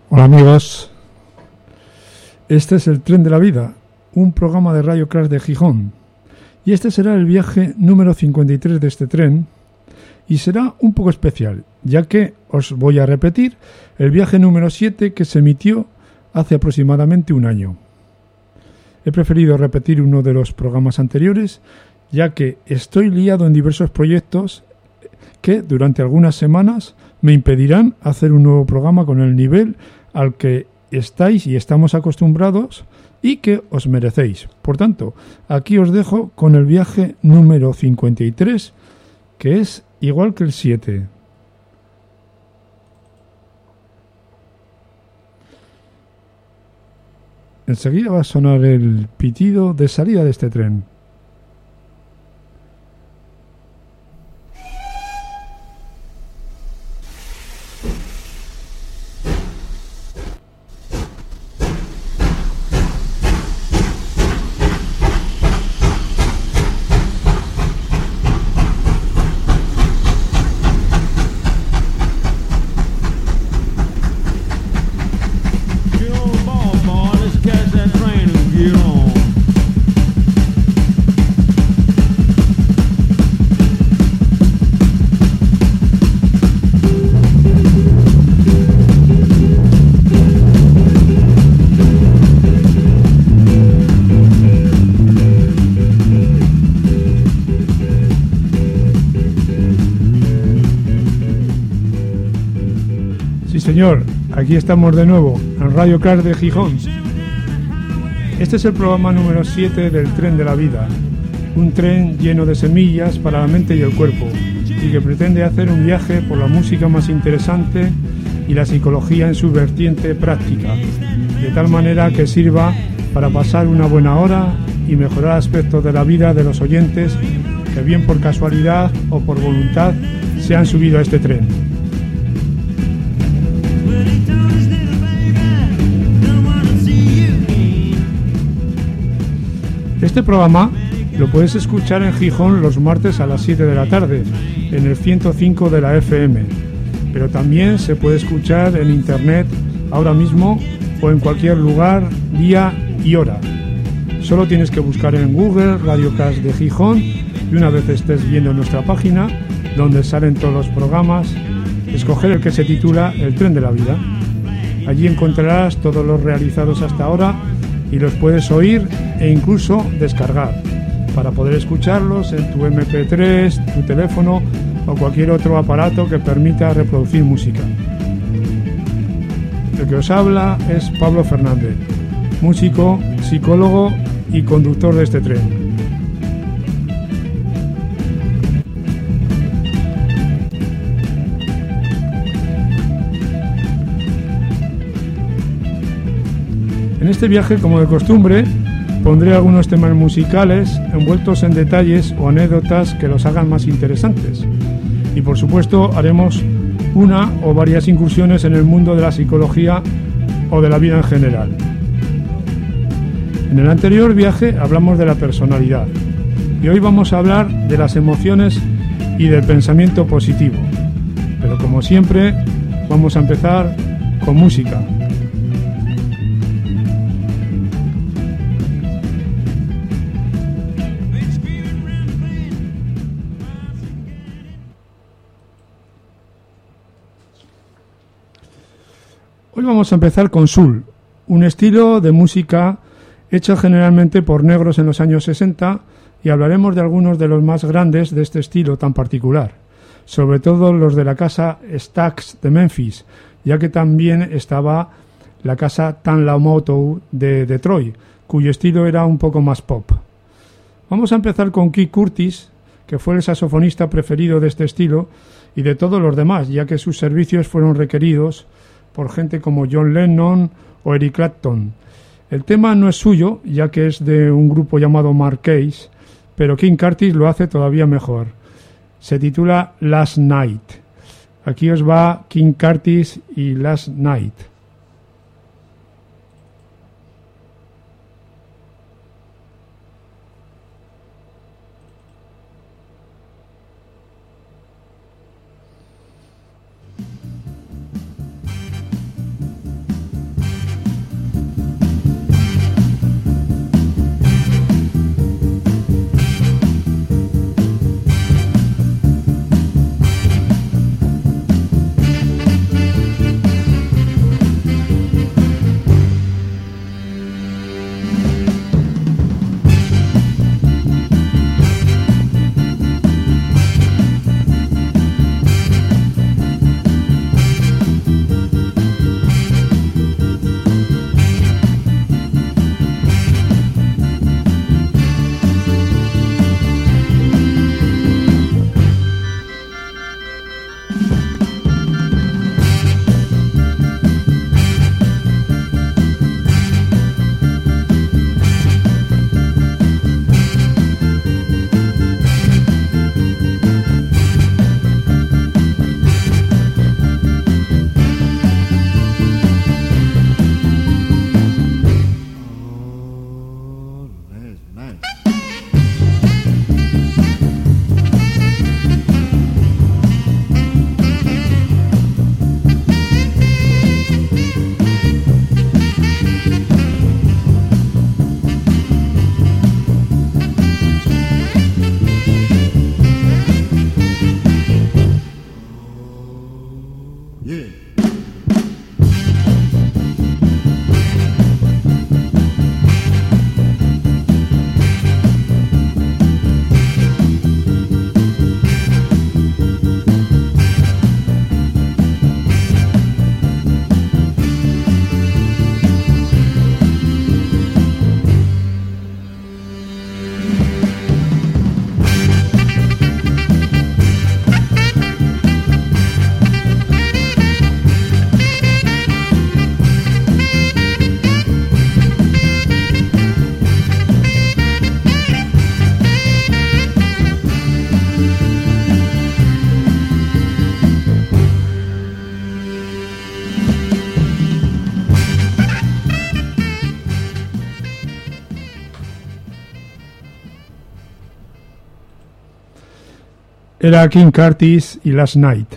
Hola amigos, este es el Tren de la Vida, un programa de Radio Crash de Gijón, y este será el viaje número 53 de este tren, y será un poco especial, ya que os voy a repetir el viaje número 7 que se emitió hace aproximadamente un año. He preferido repetir uno de los programas anteriores, ya que estoy liado en diversos proyectos que durante algunas semanas me impedirán hacer un nuevo programa con el nivel al que estáis y estamos acostumbrados y que os merecéis. Por tanto, aquí os dejo con el viaje número 53, que es igual que el 7. Enseguida va a sonar el pitido de salida de este tren. Señor, aquí estamos de nuevo en Radio Crash de Gijón. Este es el programa número 7 del Tren de la Vida, un tren lleno de semillas para la mente y el cuerpo, y que pretende hacer un viaje por la música más interesante y la psicología en su vertiente práctica, de tal manera que sirva para pasar una buena hora y mejorar aspectos de la vida de los oyentes que bien por casualidad o por voluntad se han subido a este tren. Este programa lo puedes escuchar en Gijón los martes a las 7 de la tarde, en el 105 de la FM, pero también se puede escuchar en internet ahora mismo o en cualquier lugar, día y hora. Solo tienes que buscar en Google Radio Crash de Gijón y una vez estés viendo nuestra página, donde salen todos los programas, escoger el que se titula El Tren de la Vida. Allí encontrarás todos los realizados hasta ahora y los puedes oír e incluso descargar para poder escucharlos en tu MP3, tu teléfono o cualquier otro aparato que permita reproducir música. El que os habla es Pablo Fernández, músico, psicólogo y conductor de este tren. En este viaje, como de costumbre, pondré algunos temas musicales envueltos en detalles o anécdotas que los hagan más interesantes. Y por supuesto haremos una o varias incursiones en el mundo de la psicología o de la vida en general. En el anterior viaje hablamos de la personalidad y hoy vamos a hablar de las emociones y del pensamiento positivo. Pero como siempre, vamos a empezar con música. Hoy vamos a empezar con soul, un estilo de música hecho generalmente por negros en los años 60 y hablaremos de algunos de los más grandes de este estilo tan particular, sobre todo los de la casa Stax de Memphis, ya que también estaba la casa Tanla Motown de Detroit, cuyo estilo era un poco más pop. Vamos a empezar con Keith Curtis, que fue el saxofonista preferido de este estilo y de todos los demás, ya que sus servicios fueron requeridos por gente como John Lennon o Eric Clapton. El tema no es suyo, ya que es de un grupo llamado Mark Case, pero King Curtis lo hace todavía mejor. Se titula Last Night. Aquí os va King Curtis y Last Night. Era King Curtis y Last Night.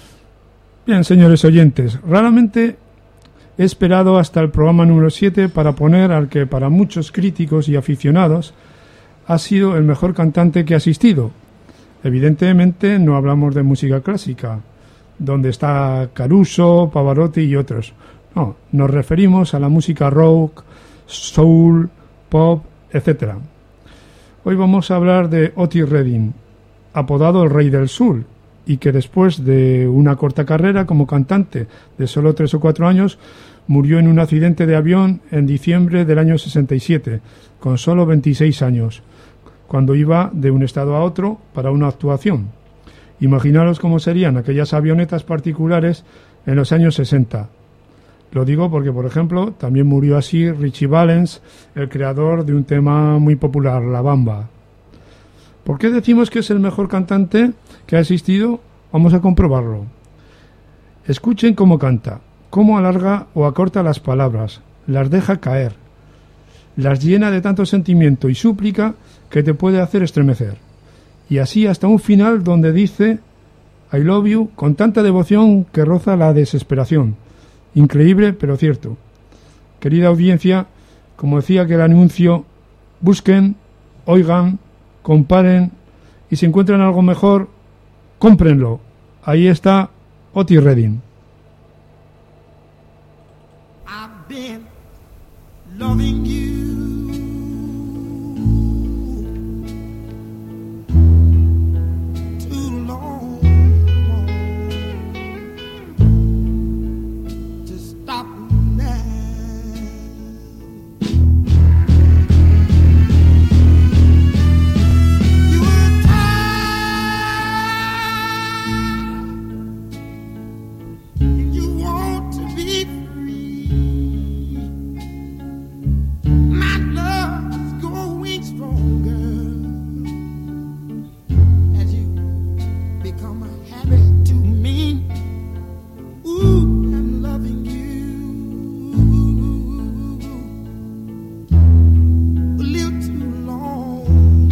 Bien, señores oyentes, raramente he esperado hasta el programa número 7 para poner al que para muchos críticos y aficionados ha sido el mejor cantante que ha asistido. Evidentemente no hablamos de música clásica, donde está Caruso, Pavarotti y otros. No, nos referimos a la música rock, soul, pop, etc. Hoy vamos a hablar de Otis Redding, apodado el Rey del Soul, y que después de una corta carrera como cantante de solo 3 o 4 años, murió en un accidente de avión en diciembre del año 67, con solo 26 años, cuando iba de un estado a otro para una actuación. Imaginaros cómo serían aquellas avionetas particulares en los años 60. Lo digo porque, por ejemplo, también murió así Richie Valens, el creador de un tema muy popular, La Bamba. ¿Por qué decimos que es el mejor cantante que ha existido? Vamos a comprobarlo. Escuchen cómo canta, cómo alarga o acorta las palabras, las deja caer, las llena de tanto sentimiento y súplica que te puede hacer estremecer. Y así hasta un final donde dice I love you con tanta devoción que roza la desesperación. Increíble, pero cierto. Querida audiencia, como decía que el anuncio, busquen, oigan, comparen y si encuentran algo mejor, cómprenlo. Ahí está Otis Redding. I've been loving you too long to stop now. You were tired, you want to be free. My love is growing stronger as you become a habit to me. Ooh, I'm loving you a little too long.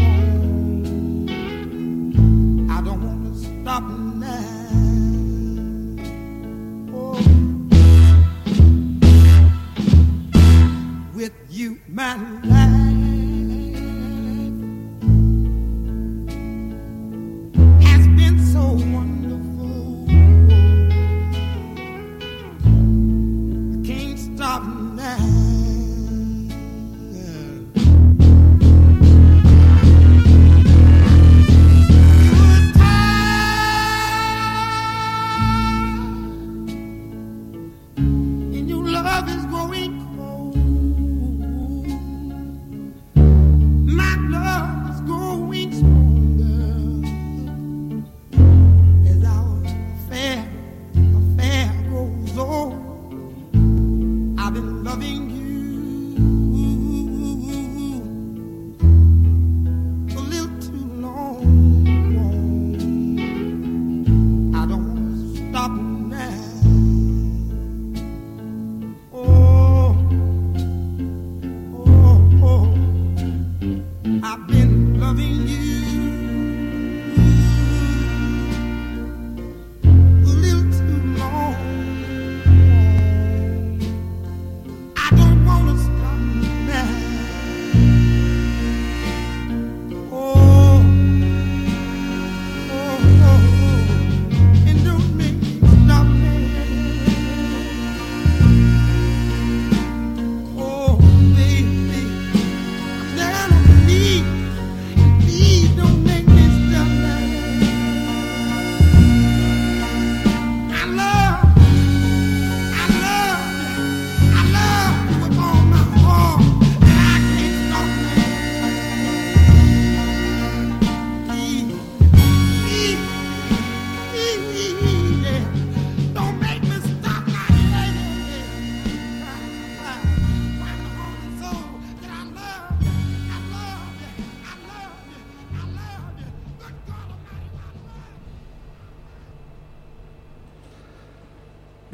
I don't want to stop now. Oh. With you, my life has been so wonderful. I can't stop now. You're tired, and your love is growing cold.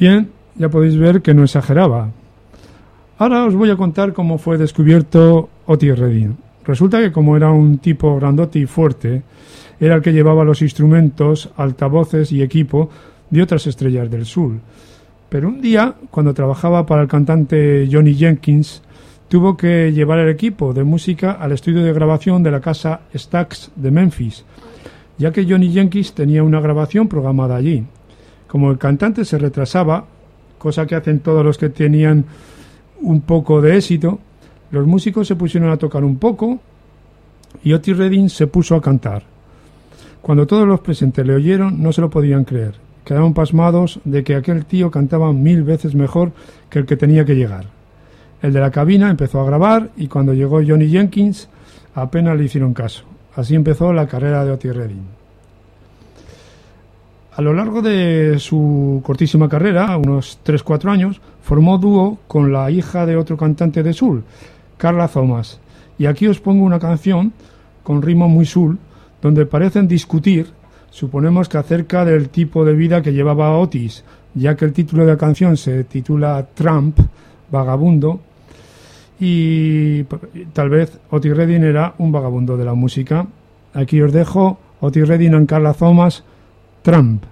Bien, ya podéis ver que no exageraba. Ahora os voy a contar cómo fue descubierto Otis Redding. Resulta que como era un tipo grandote y fuerte, era el que llevaba los instrumentos, altavoces y equipo de otras estrellas del soul. Pero un día, cuando trabajaba para el cantante Johnny Jenkins, tuvo que llevar el equipo de música al estudio de grabación de la casa Stax de Memphis, ya que Johnny Jenkins tenía una grabación programada allí. Como el cantante se retrasaba, cosa que hacen todos los que tenían un poco de éxito, los músicos se pusieron a tocar un poco y Otis Redding se puso a cantar. Cuando todos los presentes le oyeron, no se lo podían creer. Quedaron pasmados de que aquel tío cantaba 1000 veces mejor que el que tenía que llegar. El de la cabina empezó a grabar y cuando llegó Johnny Jenkins apenas le hicieron caso. Así empezó la carrera de Otis Redding. A lo largo de su cortísima carrera, unos 3-4 años, formó dúo con la hija de otro cantante de soul, Carla Thomas. Y aquí os pongo una canción con ritmo muy soul, donde parecen discutir, suponemos que acerca del tipo de vida que llevaba Otis, ya que el título de la canción se titula Tramp, vagabundo, y tal vez Otis Redding era un vagabundo de la música. Aquí os dejo Otis Redding and Carla Thomas, Tramp.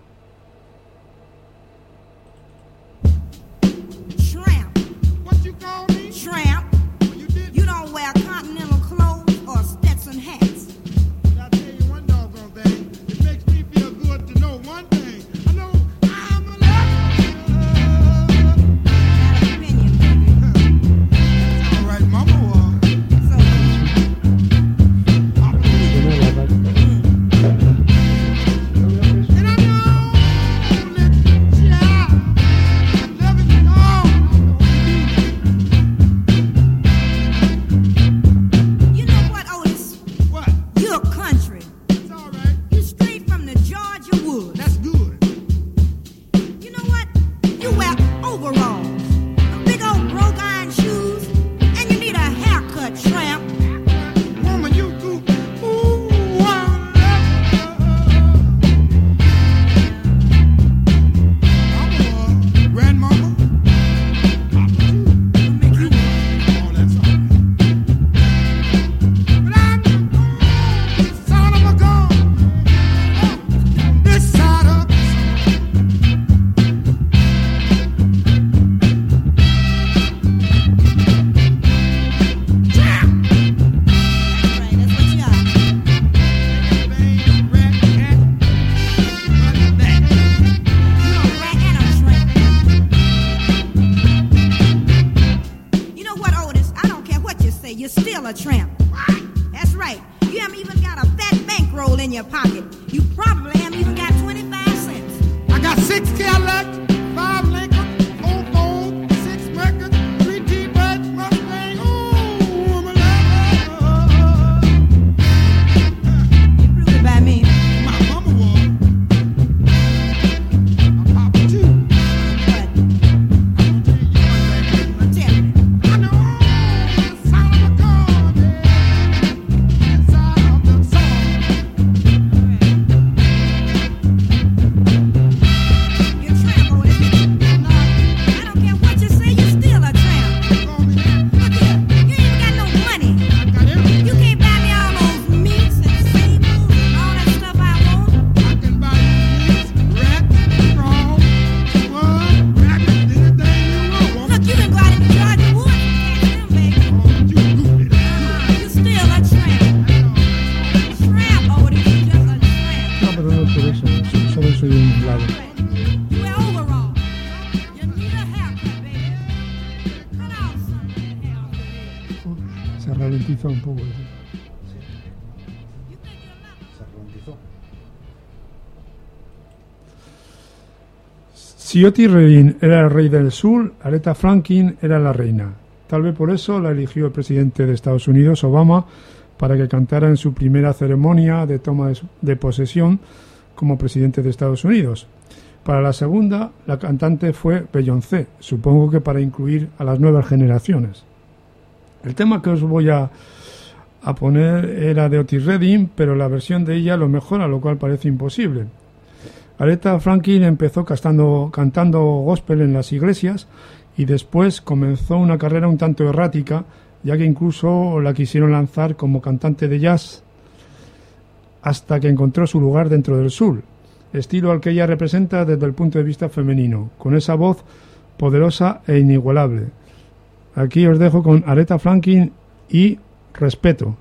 Un poco eso. Se ralentizó. Si Otis Redding era el rey del soul, Aretha Franklin era la reina. Tal vez por eso la eligió el presidente de Estados Unidos, Obama, para que cantara en su primera ceremonia de toma de posesión como presidente de Estados Unidos. Para la segunda, la cantante fue Beyoncé, supongo que para incluir a las nuevas generaciones. El tema que os voy a poner era de Otis Redding, pero la versión de ella lo mejora, lo cual parece imposible. Aretha Franklin empezó cantando gospel en las iglesias y después comenzó una carrera un tanto errática, ya que incluso la quisieron lanzar como cantante de jazz hasta que encontró su lugar dentro del soul, estilo al que ella representa desde el punto de vista femenino, con esa voz poderosa e inigualable. Aquí os dejo con Aretha Franklin y Respeto.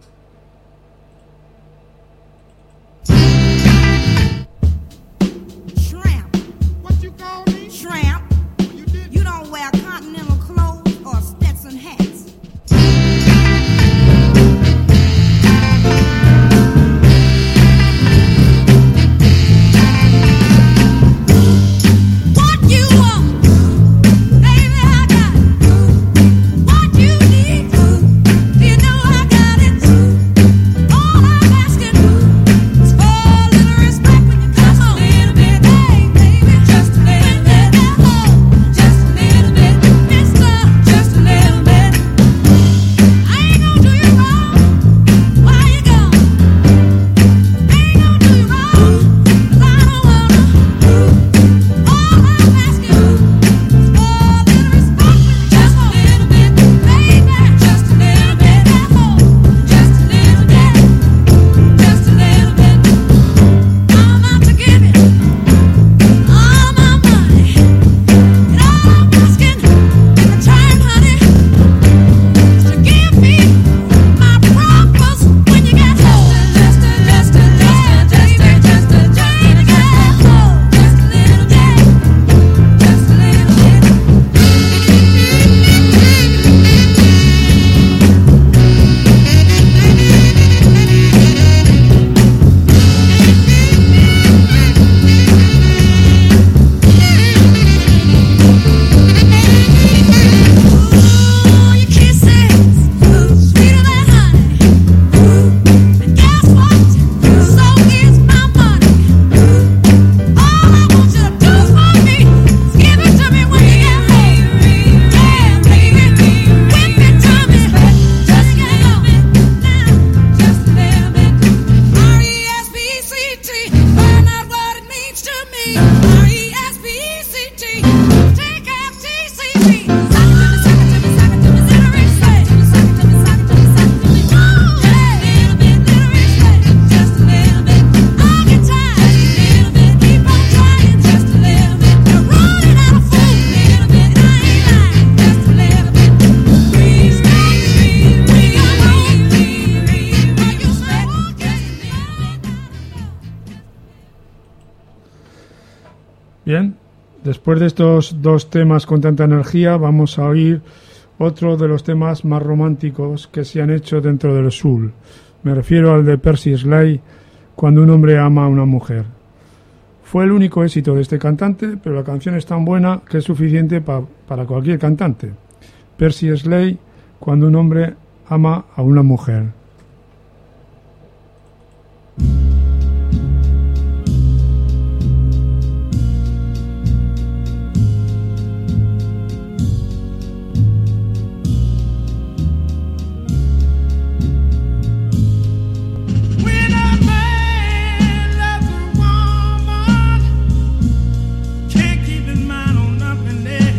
Bien, después de estos dos temas con tanta energía, vamos a oír otro de los temas más románticos que se han hecho dentro del soul. Me refiero al de Percy Sledge, Cuando un hombre ama a una mujer. Fue el único éxito de este cantante, pero la canción es tan buena que es suficiente para cualquier cantante. Percy Sledge, Cuando un hombre ama a una mujer.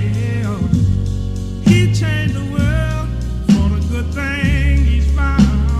Changed the world for the good thing he's found.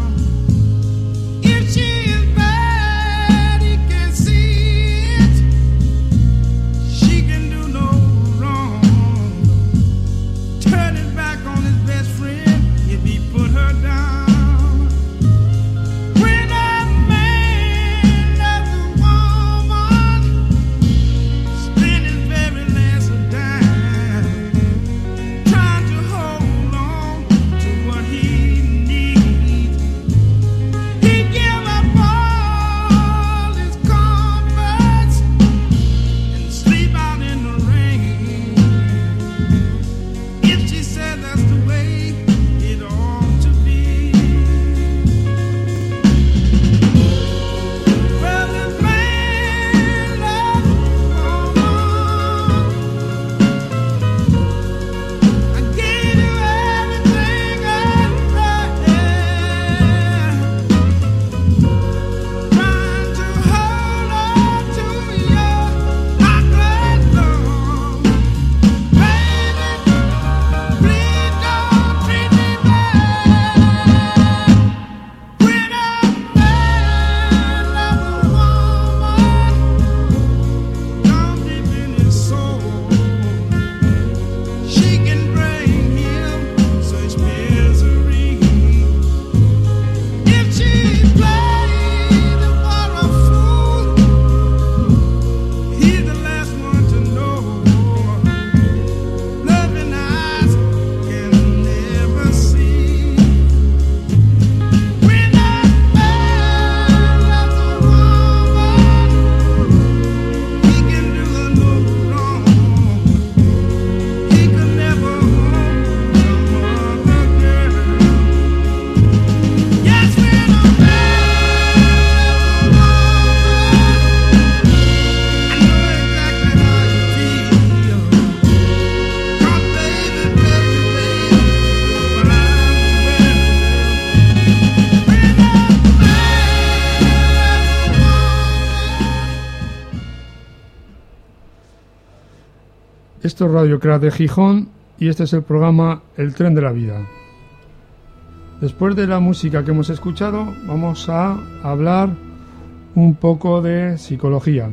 Esto es Radio Crack de Gijón y este es el programa El Tren de la Vida. Después de la música que hemos escuchado, vamos a hablar un poco de psicología.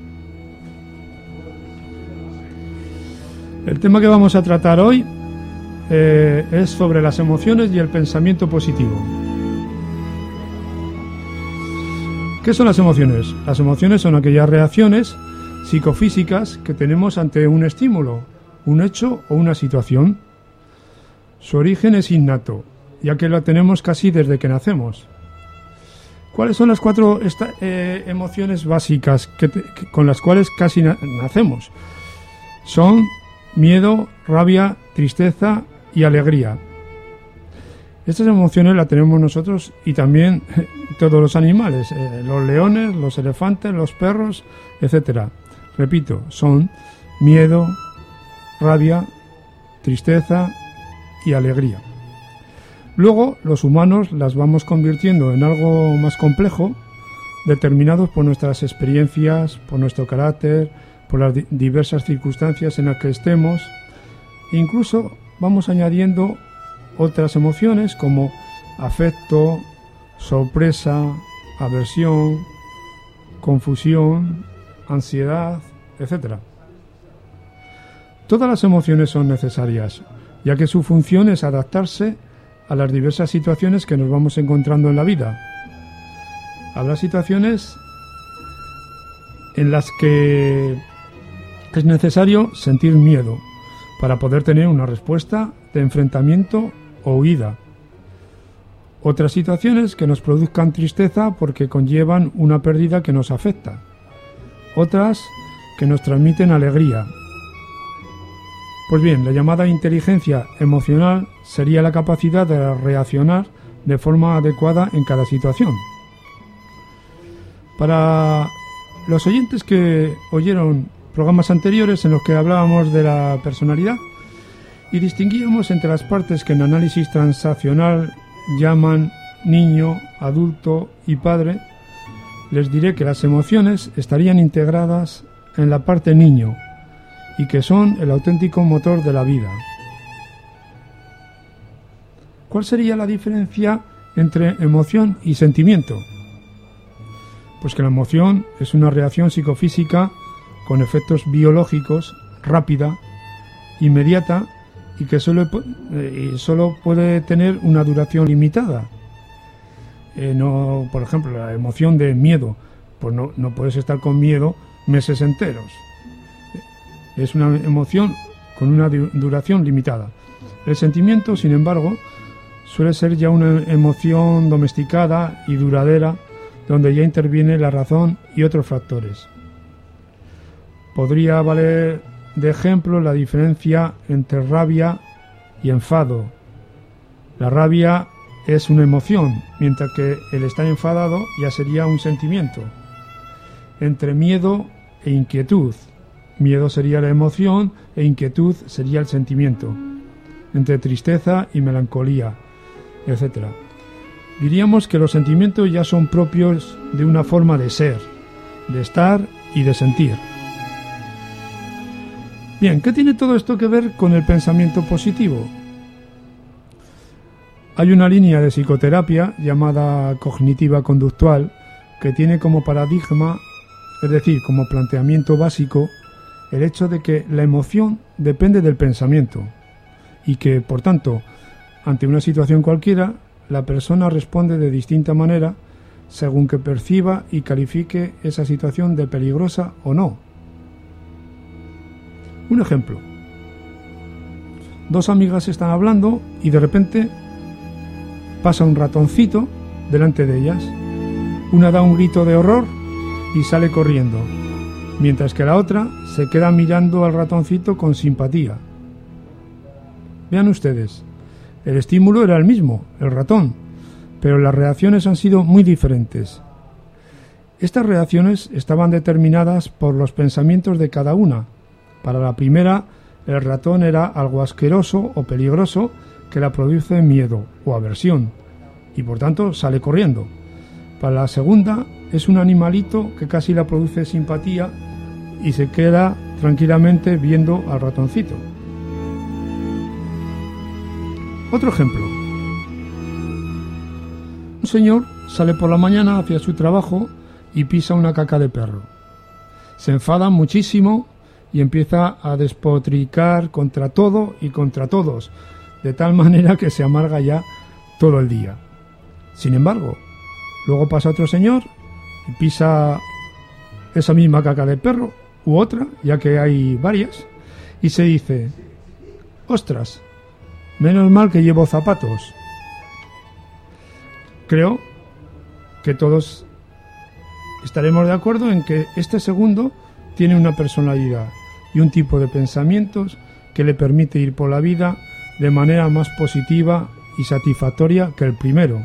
El tema que vamos a tratar hoy es sobre las emociones y el pensamiento positivo. ¿Qué son las emociones? Las emociones son aquellas reacciones psicofísicas que tenemos ante un estímulo, un hecho o una situación. Su origen es innato, ya que lo tenemos casi desde que nacemos. ¿Cuáles son las 4 emociones básicas con las cuales casi nacemos? Son miedo, rabia, tristeza y alegría. Estas emociones las tenemos nosotros y también todos los animales, los leones, los elefantes, los perros, etc. Repito, son miedo, rabia, tristeza y alegría. Luego, los humanos las vamos convirtiendo en algo más complejo, determinados por nuestras experiencias, por nuestro carácter, por las diversas circunstancias en las que estemos. Incluso vamos añadiendo otras emociones como afecto, sorpresa, aversión, confusión, ansiedad, etc. Todas las emociones son necesarias, ya que su función es adaptarse a las diversas situaciones que nos vamos encontrando en la vida. Habrá situaciones en las que es necesario sentir miedo para poder tener una respuesta de enfrentamiento o huida. Otras situaciones que nos produzcan tristeza porque conllevan una pérdida que nos afecta. Otras que nos transmiten alegría. Pues bien, la llamada inteligencia emocional sería la capacidad de reaccionar de forma adecuada en cada situación. Para los oyentes que oyeron programas anteriores en los que hablábamos de la personalidad y distinguíamos entre las partes que en análisis transaccional llaman niño, adulto y padre, les diré que las emociones estarían integradas en la parte niño y que son el auténtico motor de la vida. ¿Cuál sería la diferencia entre emoción y sentimiento? Pues que la emoción es una reacción psicofísica con efectos biológicos, rápida, inmediata y que solo puede tener una duración limitada. Por ejemplo, la emoción de miedo, pues no puedes estar con miedo meses enteros. Es una emoción con una duración limitada. El sentimiento, sin embargo, suele ser ya una emoción domesticada y duradera, donde ya interviene la razón y otros factores. Podría valer de ejemplo la diferencia entre rabia y enfado. La rabia es una emoción, mientras que el estar enfadado ya sería un sentimiento. Entre miedo e inquietud. Miedo sería la emoción e inquietud sería el sentimiento. Entre tristeza y melancolía, etc. Diríamos que los sentimientos ya son propios de una forma de ser, de estar y de sentir. Bien, ¿qué tiene todo esto que ver con el pensamiento positivo? Hay una línea de psicoterapia llamada cognitiva conductual que tiene como paradigma, es decir, como planteamiento básico, el hecho de que la emoción depende del pensamiento y que, por tanto, ante una situación cualquiera, la persona responde de distinta manera según que perciba y califique esa situación de peligrosa o no. Un ejemplo. 2 amigas están hablando y de repente pasa un ratoncito delante de ellas. Una da un grito de horror y sale corriendo, mientras que la otra se queda mirando al ratoncito con simpatía. Vean ustedes, el estímulo era el mismo, el ratón, pero las reacciones han sido muy diferentes. Estas reacciones estaban determinadas por los pensamientos de cada una. Para la primera, el ratón era algo asqueroso o peligroso que la produce miedo o aversión, y por tanto sale corriendo. Para la segunda, es un animalito que casi la produce simpatía y se queda tranquilamente viendo al ratoncito. Otro ejemplo. Un señor sale por la mañana hacia su trabajo y pisa una caca de perro. Se enfada muchísimo y empieza a despotricar contra todo y contra todos, de tal manera que se amarga ya todo el día. Sin embargo, luego pasa otro señor y pisa esa misma caca de perro u otra, ya que hay varias, y se dice: ostras, menos mal que llevo zapatos. Creo que todos estaremos de acuerdo en que este segundo tiene una personalidad y un tipo de pensamientos que le permite ir por la vida de manera más positiva y satisfactoria que el primero.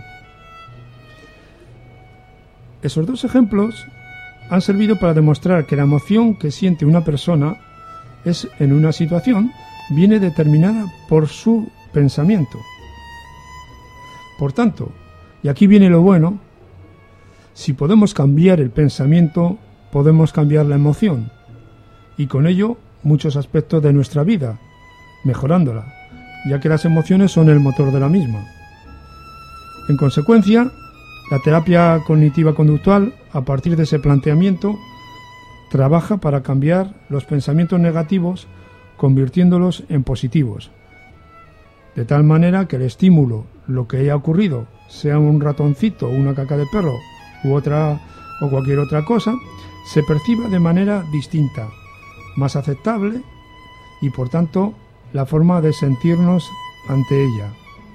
Esos dos ejemplos han servido para demostrar que la emoción que siente una persona es, en una situación, viene determinada por su pensamiento. Por tanto, y aquí viene lo bueno, si podemos cambiar el pensamiento, podemos cambiar la emoción, y con ello muchos aspectos de nuestra vida, mejorándola, ya que las emociones son el motor de la misma. En consecuencia, la terapia cognitiva conductual, a partir de ese planteamiento, trabaja para cambiar los pensamientos negativos, convirtiéndolos en positivos, de tal manera que el estímulo, lo que haya ocurrido, sea un ratoncito, una caca de perro u otra o cualquier otra cosa, se perciba de manera distinta, más aceptable, y por tanto la forma de sentirnos ante ella.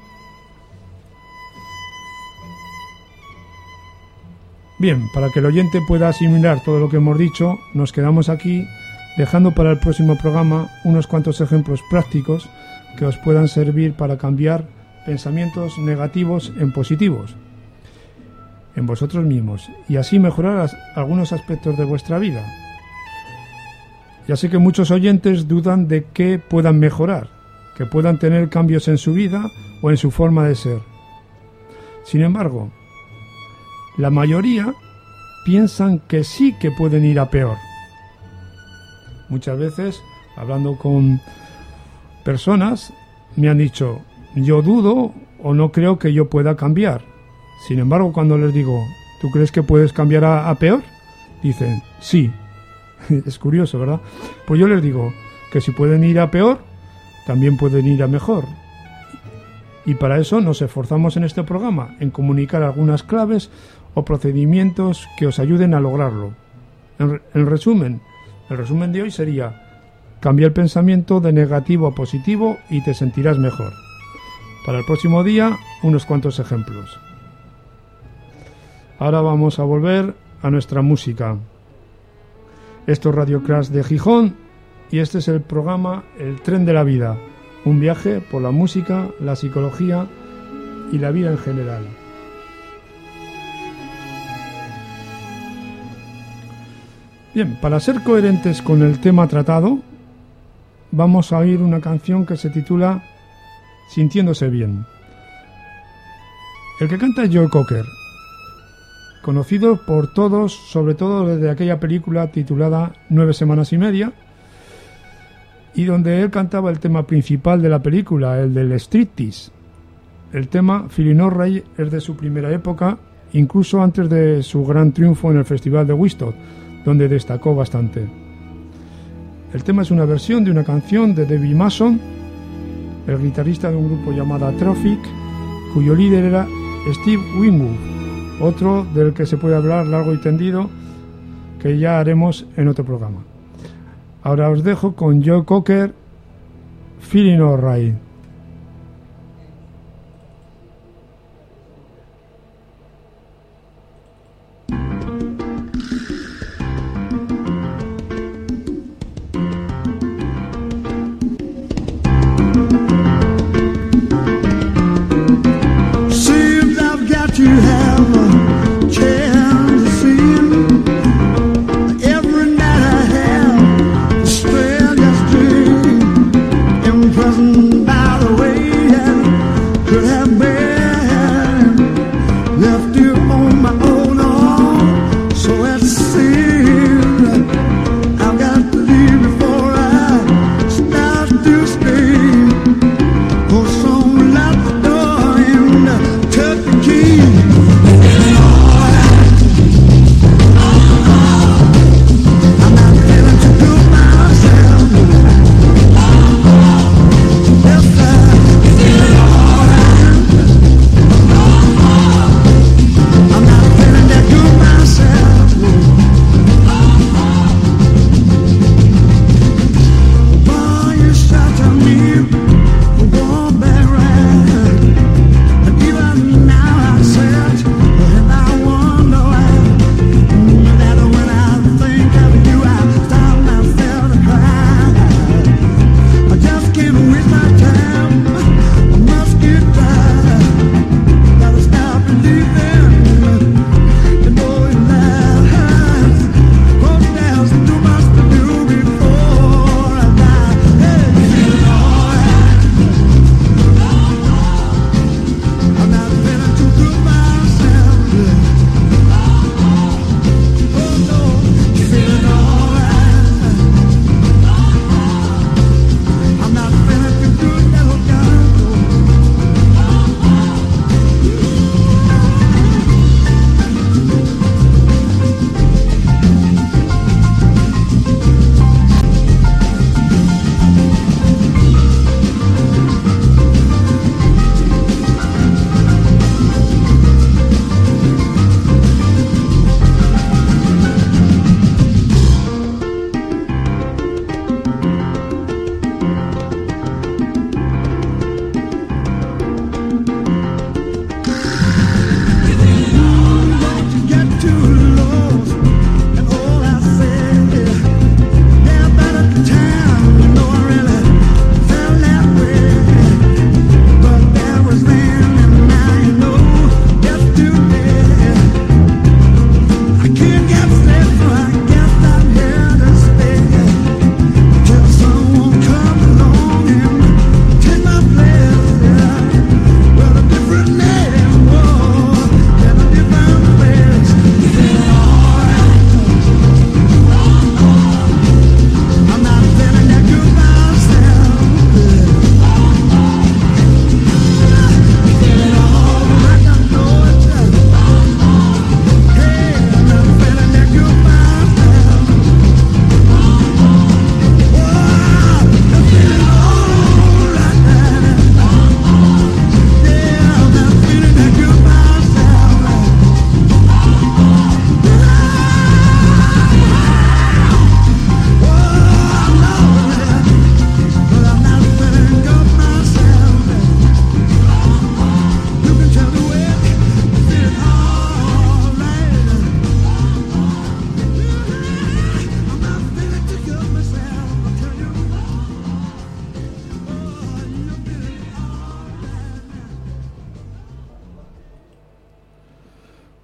Bien, para que el oyente pueda asimilar todo lo que hemos dicho, nos quedamos aquí, dejando para el próximo programa unos cuantos ejemplos prácticos que os puedan servir para cambiar pensamientos negativos en positivos, en vosotros mismos, y así mejorar algunos aspectos de vuestra vida. Ya sé que muchos oyentes dudan de que puedan mejorar, que puedan tener cambios en su vida o en su forma de ser. Sin embargo, la mayoría piensan que sí que pueden ir a peor. Muchas veces, hablando con personas, me han dicho: yo dudo o no creo que yo pueda cambiar. Sin embargo, cuando les digo: ¿tú crees que puedes cambiar a peor? Dicen: sí. Es curioso, ¿verdad? Pues yo les digo que si pueden ir a peor, también pueden ir a mejor. Y para eso nos esforzamos en este programa, en comunicar algunas claves o procedimientos que os ayuden a lograrlo. El resumen de hoy sería: cambia el pensamiento de negativo a positivo y te sentirás mejor. Para el próximo día, unos cuantos ejemplos. Ahora vamos a volver a nuestra música. Esto es Radio Crash de Gijón y este es el programa El Tren de la Vida, un viaje por la música, la psicología y la vida en general. Bien, para ser coherentes con el tema tratado, vamos a oír una canción que se titula Sintiéndose bien. El que canta es Joe Cocker, conocido por todos, sobre todo desde aquella película titulada 9 semanas y media, y donde él cantaba el tema principal de la película, el del striptease. El tema Feeling Alright es de su primera época, incluso antes de su gran triunfo en el Festival de Woodstock, donde destacó bastante. El tema es una versión de una canción de David Mason, el guitarrista de un grupo llamado Traffic, cuyo líder era Steve Winwood, otro del que se puede hablar largo y tendido, que ya haremos en otro programa. Ahora os dejo con Joe Cocker, Feeling Alright. By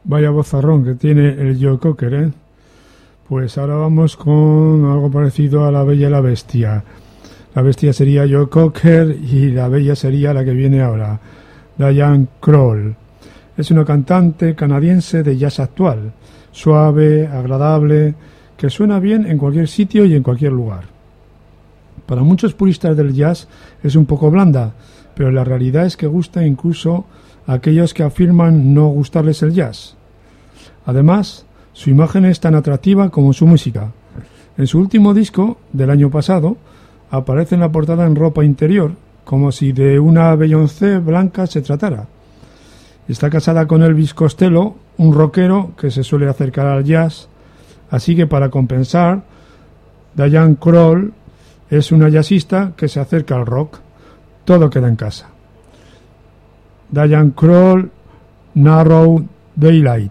Vaya vozarrón que tiene el Joe Cocker, ¿eh? Pues ahora vamos con algo parecido a La Bella y la Bestia. La bestia sería Joe Cocker y la bella sería la que viene ahora, Diane Kroll. Es una cantante canadiense de jazz actual, suave, agradable, que suena bien en cualquier sitio y en cualquier lugar. Para muchos puristas del jazz es un poco blanda, pero la realidad es que gusta incluso a aquellos que afirman no gustarles el jazz. Además, su imagen es tan atractiva como su música. En su último disco, del año pasado, aparece en la portada en ropa interior, como si de una Beyoncé blanca se tratara. Está casada con Elvis Costello, un rockero que se suele acercar al jazz, así que para compensar, Diane Kroll es una jazzista que se acerca al rock. Todo queda en casa. Diane Kroll, Narrow Daylight.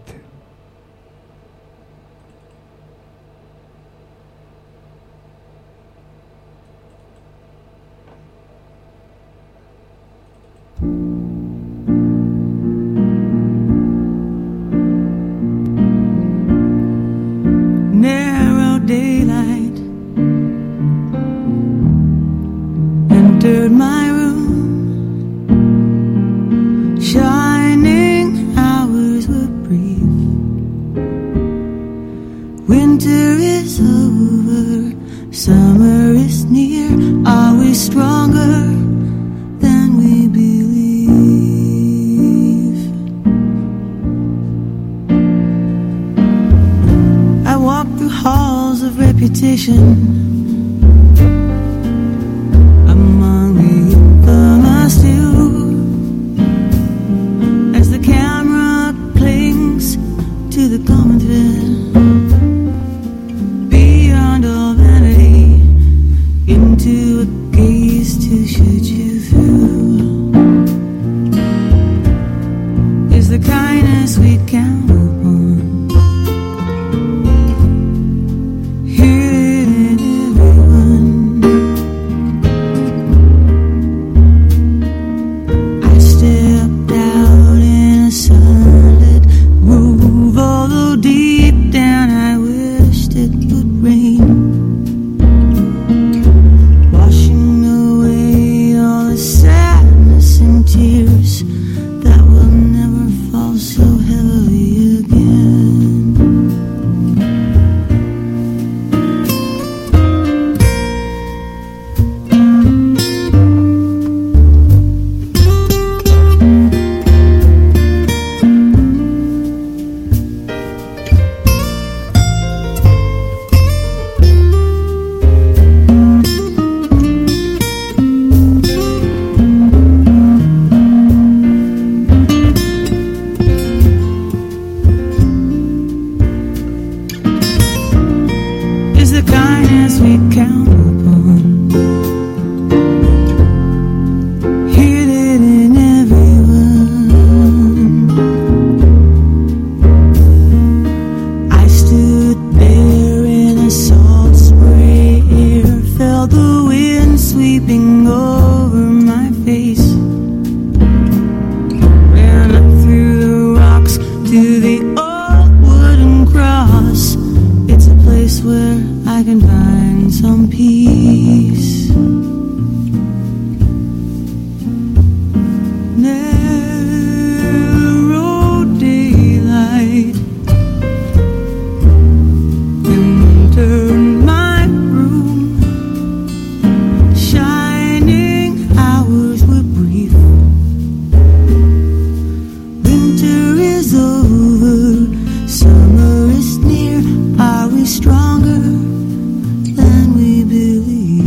Narrow daylight entered my room. Shining hours were brief. Winter is over, summer is near. Are we stronger than we believe? I walk through halls of reputation. Among the infamous few, as the camera clings to the common thread, beyond all vanity, into a gaze to shoot you through, is the kindness we count upon. Hear it in everyone. I stepped out in a sunlit groove, although deep down I wished it would rain, washing away all the sadness and tears that will never fall so heavily again. Is the kindness we count upon. Hear it in everyone. I stood there in a salt spray air, felt the wind sweeping over my face, ran up through the rocks to the old wooden cross. It's a place where I can find some peace. Narrow daylight entered my room. Shining hours were brief. Winter is over, summer is near. Are we stronger than we believe?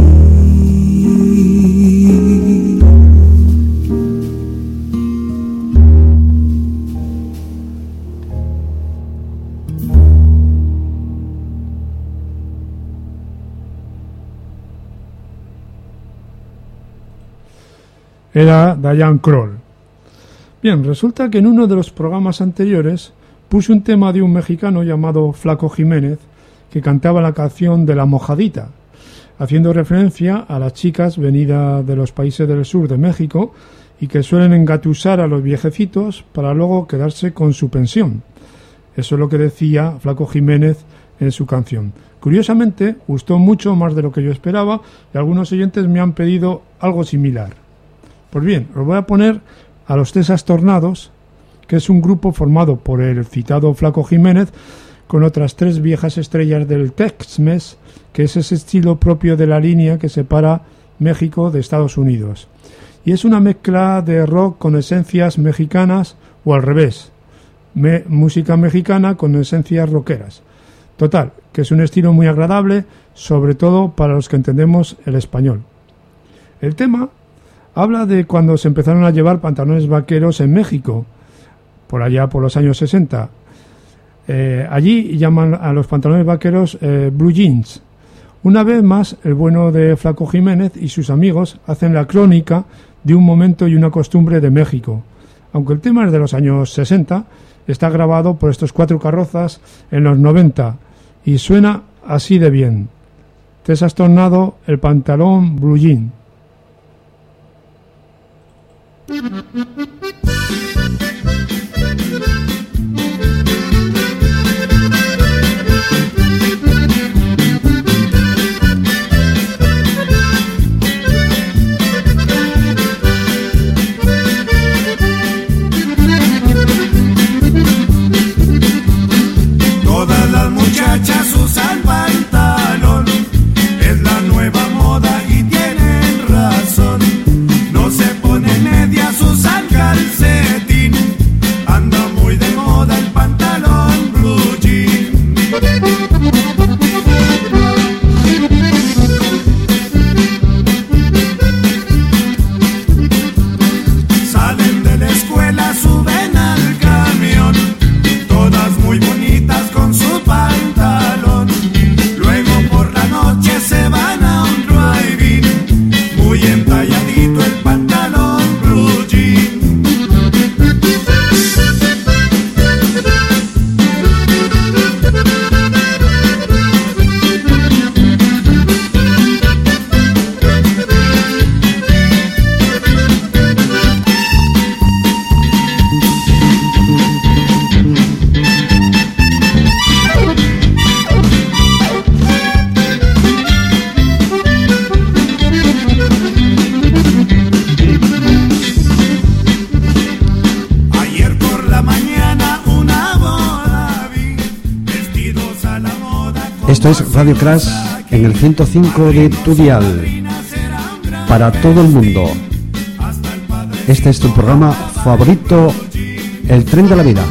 Era Diane Kroll. Bien, resulta que en uno de los programas anteriores puse un tema de un mexicano llamado Flaco Jiménez que cantaba la canción de La Mojadita, haciendo referencia a las chicas venidas de los países del sur de México y que suelen engatusar a los viejecitos para luego quedarse con su pensión. Eso es lo que decía Flaco Jiménez en su canción. Curiosamente, gustó mucho, más de lo que yo esperaba, y algunos oyentes me han pedido algo similar. Pues bien, os voy a poner a los Texas Tornados, que es un grupo formado por el citado Flaco Jiménez, con otras 3 viejas estrellas del Tex-Mex, que es ese estilo propio de la línea que separa México de Estados Unidos. Y es una mezcla de rock con esencias mexicanas o al revés, música mexicana con esencias rockeras. Total, que es un estilo muy agradable, sobre todo para los que entendemos el español. El tema habla de cuando se empezaron a llevar pantalones vaqueros en México, por allá por los años 60. Allí llaman a los pantalones vaqueros blue jeans. Una vez más, el bueno de Flaco Jiménez y sus amigos hacen la crónica de un momento y una costumbre de México. Aunque el tema es de los años 60, está grabado por estos 4 carrozas en los 90 y suena así de bien. Texas Tornado, el pantalón blue jean. Todas las muchachas usan pantalón, es la nueva moda y tienen razón. No se ponen medias, usan calcetín, anda muy de moda el pantalón blue jean. Salen de la escuela, suben al camión, todas muy bonitas con su pantalón. Luego por la noche se van a un drive-in, muy entalladito el pantalón blue jean. Ayer por la mañana una boda vi, vestidos a la moda. Esto es Radio Crash en el 105 de tu dial, para todo el mundo. Este es tu programa favorito, El Tren de la Vida.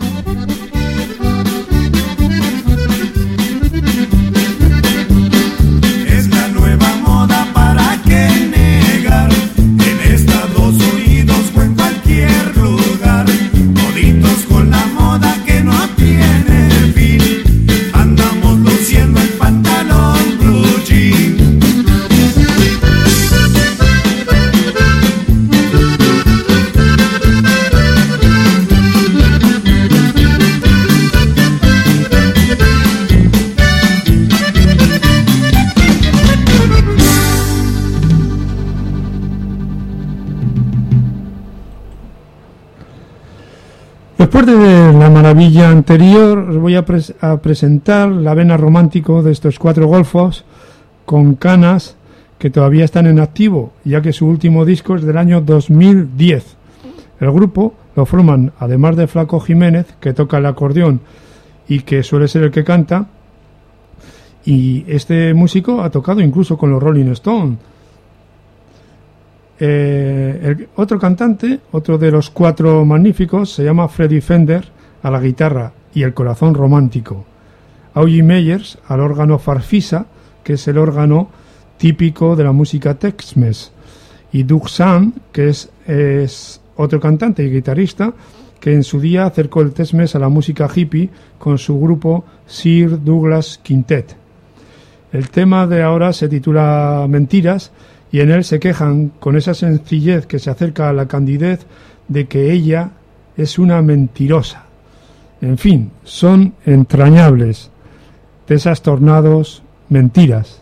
Es la nueva moda, para qué negar, en Estados Unidos o en cualquier lugar, toditos con la moda que no tiene fin, andamos luciendo el pantalón blue jean. Después de la maravilla anterior, os voy a presentar la vena romántico de estos 4 golfos con canas que todavía están en activo, ya que su último disco es del año 2010. El grupo lo forman, además de Flaco Jiménez, que toca el acordeón y que suele ser el que canta, y este músico ha tocado incluso con los Rolling Stones. El otro cantante, otro de los 4 magníficos, se llama Freddy Fender a la guitarra y el corazón romántico. Augie Meyers al órgano farfisa, que es el órgano típico de la música Tex-Mex, y Doug Sam, que es otro cantante y guitarrista que en su día acercó el Tex-Mex a la música hippie con su grupo Sir Douglas Quintet. El tema de ahora se titula Mentiras, y en él se quejan con esa sencillez que se acerca a la candidez de que ella es una mentirosa. En fin, son entrañables. Texas Tornados, Mentiras.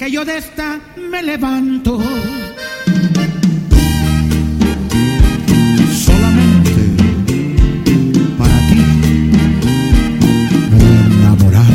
que yo de esta me levanto. Solamente para ti, enamorada.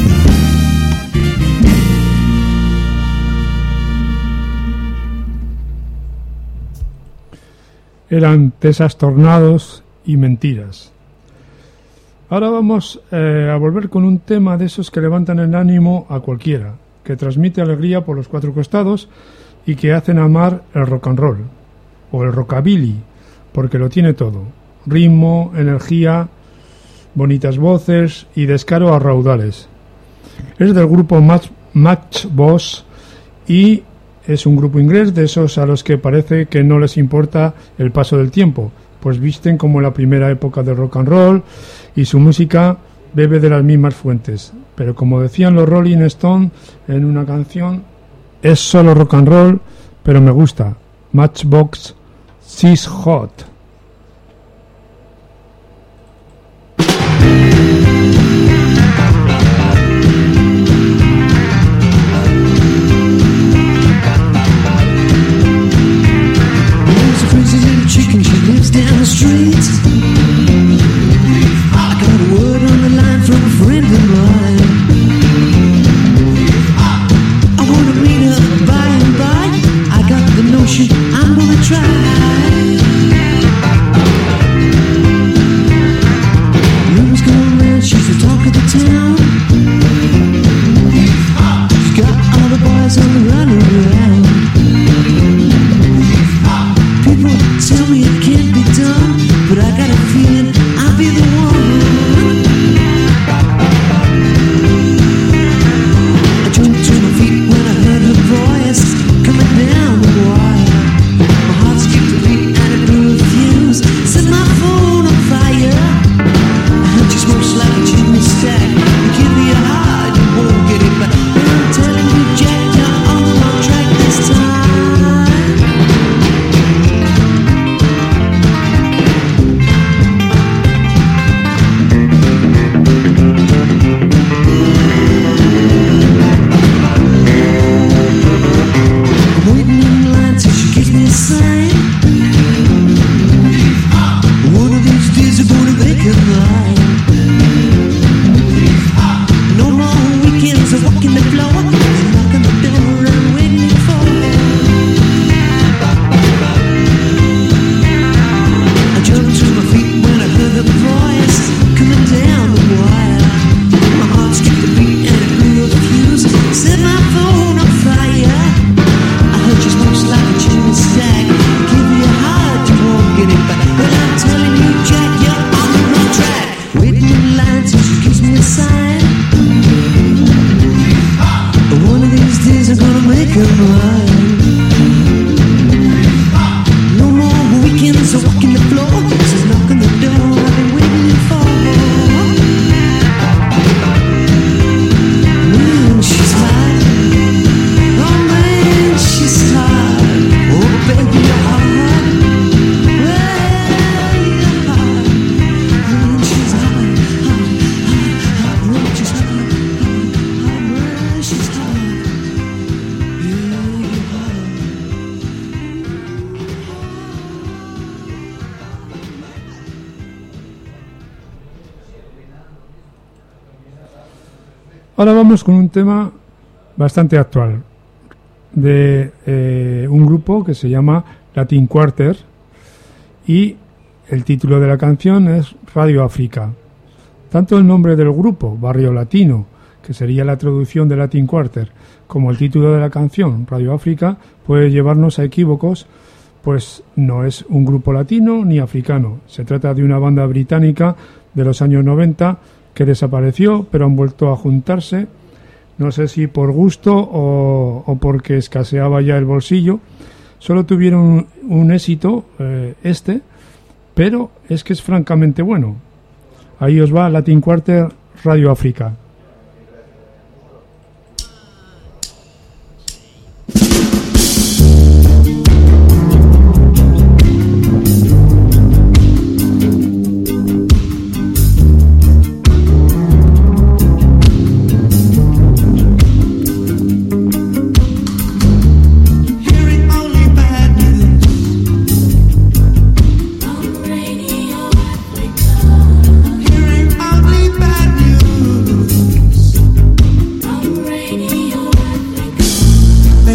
Eran Tesas Tornados y Mentiras. Ahora vamos a volver con un tema de esos que levantan el ánimo a cualquiera, que transmite alegría por los cuatro costados y que hacen amar el rock and roll, o el rockabilly, porque lo tiene todo: ritmo, energía, bonitas voces y descaro a raudales. Es del grupo Matchbox y es un grupo inglés de esos a los que parece que no les importa el paso del tiempo, pues visten como en la primera época del rock and roll y su música bebe de las mismas fuentes. Pero como decían los Rolling Stones en una canción, es solo rock and roll, pero me gusta. Matchbox, She's Hot. Chicken, she lives down the street. I got a word on the line from a friend of mine. I wanna meet her by and by. I got the notion I'm gonna try. Rumors going round, she's the talk of the town. She's got all the boys on the run around. People tell me it can't be done, but I got a feeling I'll be the one. I jumped to my feet when I heard her voice coming down the wire. My heart skipped a beat and it blew a fuse, set my phone on fire. I heard you smoke like a chimney stack. You give me a heart, you won't get it back. But I'm telling you, Jack, you're on the wrong track this time. Ahora vamos con un tema bastante actual de un grupo que se llama Latin Quarter y el título de la canción es Radio África. Tanto el nombre del grupo, Barrio Latino, que sería la traducción de Latin Quarter, como el título de la canción, Radio África, puede llevarnos a equívocos, pues no es un grupo latino ni africano. Se trata de una banda británica de los años 90 que desapareció, pero han vuelto a juntarse, no sé si por gusto o porque escaseaba ya el bolsillo. Solo tuvieron un éxito, pero es que es francamente bueno. Ahí os va Latin Quarter, Radio África.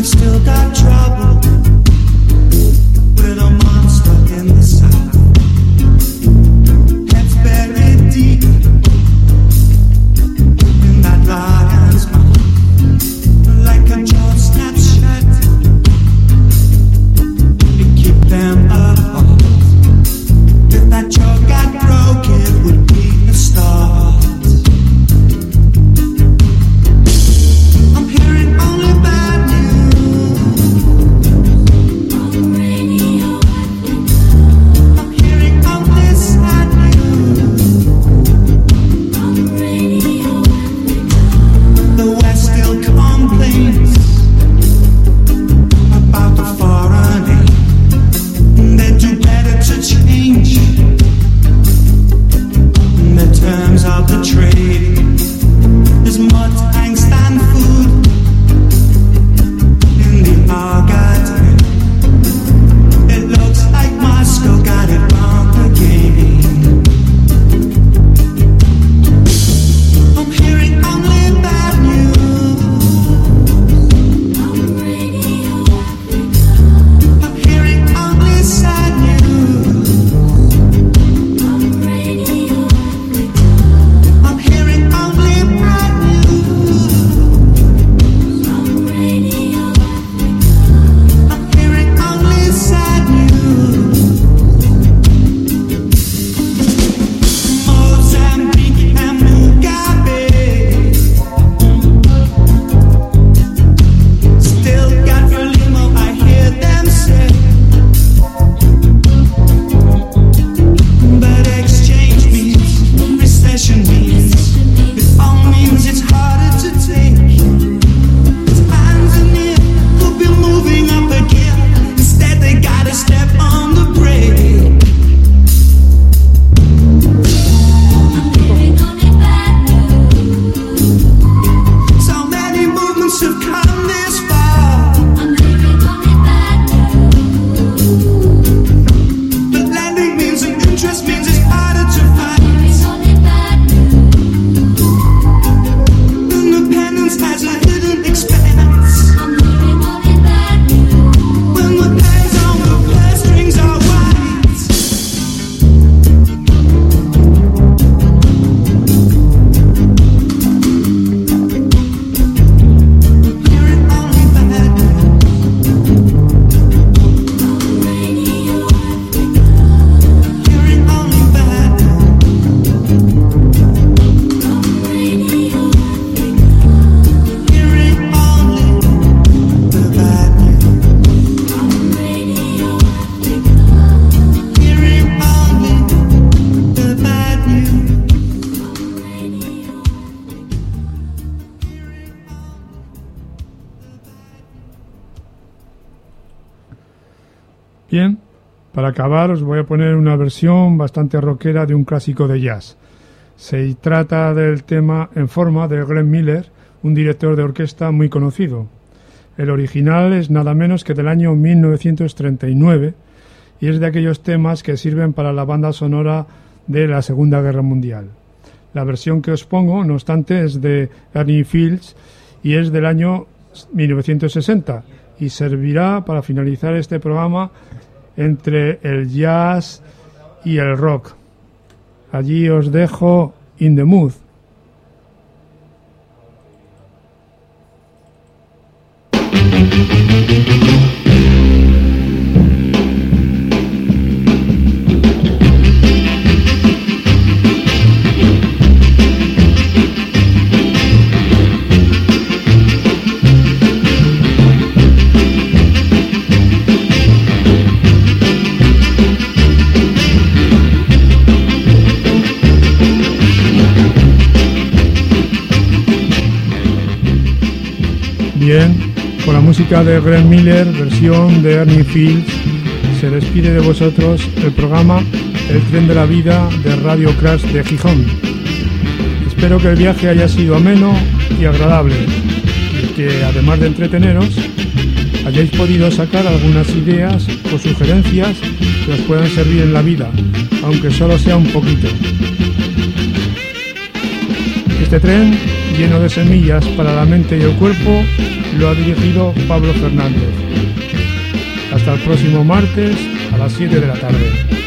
it's still got trouble with a monster in the south. Heads buried deep in that lion's mouth, like a jaw snaps shut. You keep them apart. If that jaw got broke, it would be a start. I'm hearing only bad news on the radio. I'm hearing only sad news on the radio. The West still complains about the foreign aid. They do better to change the terms of the trade. There's more angst than food in the Argentine. It looks like Moscow got it wrong again. I'm hearing only bad news on the radio. I'm hearing only sad news on the radio. I'm hearing only bad news on the radio. I'm hearing only sad news. Mozambique and Mugabe still got Frelimo, I hear them say. But exchange means recession means it all means it's harder to take. Tanzania could be moving up again. Instead they gotta step on the brake. So many movements have come this far, but lending means and interest means it's harder to find. Independence has a hidden expense. When the pens on the purse strings are white. Hearing only bad hearing only bad hearing only the bad news. Hearing only the bad news. Bien, para acabar os voy a poner una versión bastante rockera de un clásico de jazz. Se trata del tema En forma de Glenn Miller, un director de orquesta muy conocido. El original es nada menos que del año 1939 y es de aquellos temas que sirven para la banda sonora de la Segunda Guerra Mundial. La versión que os pongo, no obstante, es de Ernie Fields y es del año 1960 y servirá para finalizar este programa entre el jazz y el rock. Allí os dejo In the Mood. Bien, con la música de Glenn Miller, versión de Ernie Fields, se despide de vosotros el programa El Tren de la Vida de Radio Crash de Gijón. Espero que el viaje haya sido ameno y agradable y que, además de entreteneros, hayáis podido sacar algunas ideas o sugerencias que os puedan servir en la vida, aunque solo sea un poquito. Este tren lleno de semillas para la mente y el cuerpo, lo ha dirigido Pablo Fernández. Hasta el próximo martes a las 7 de la tarde.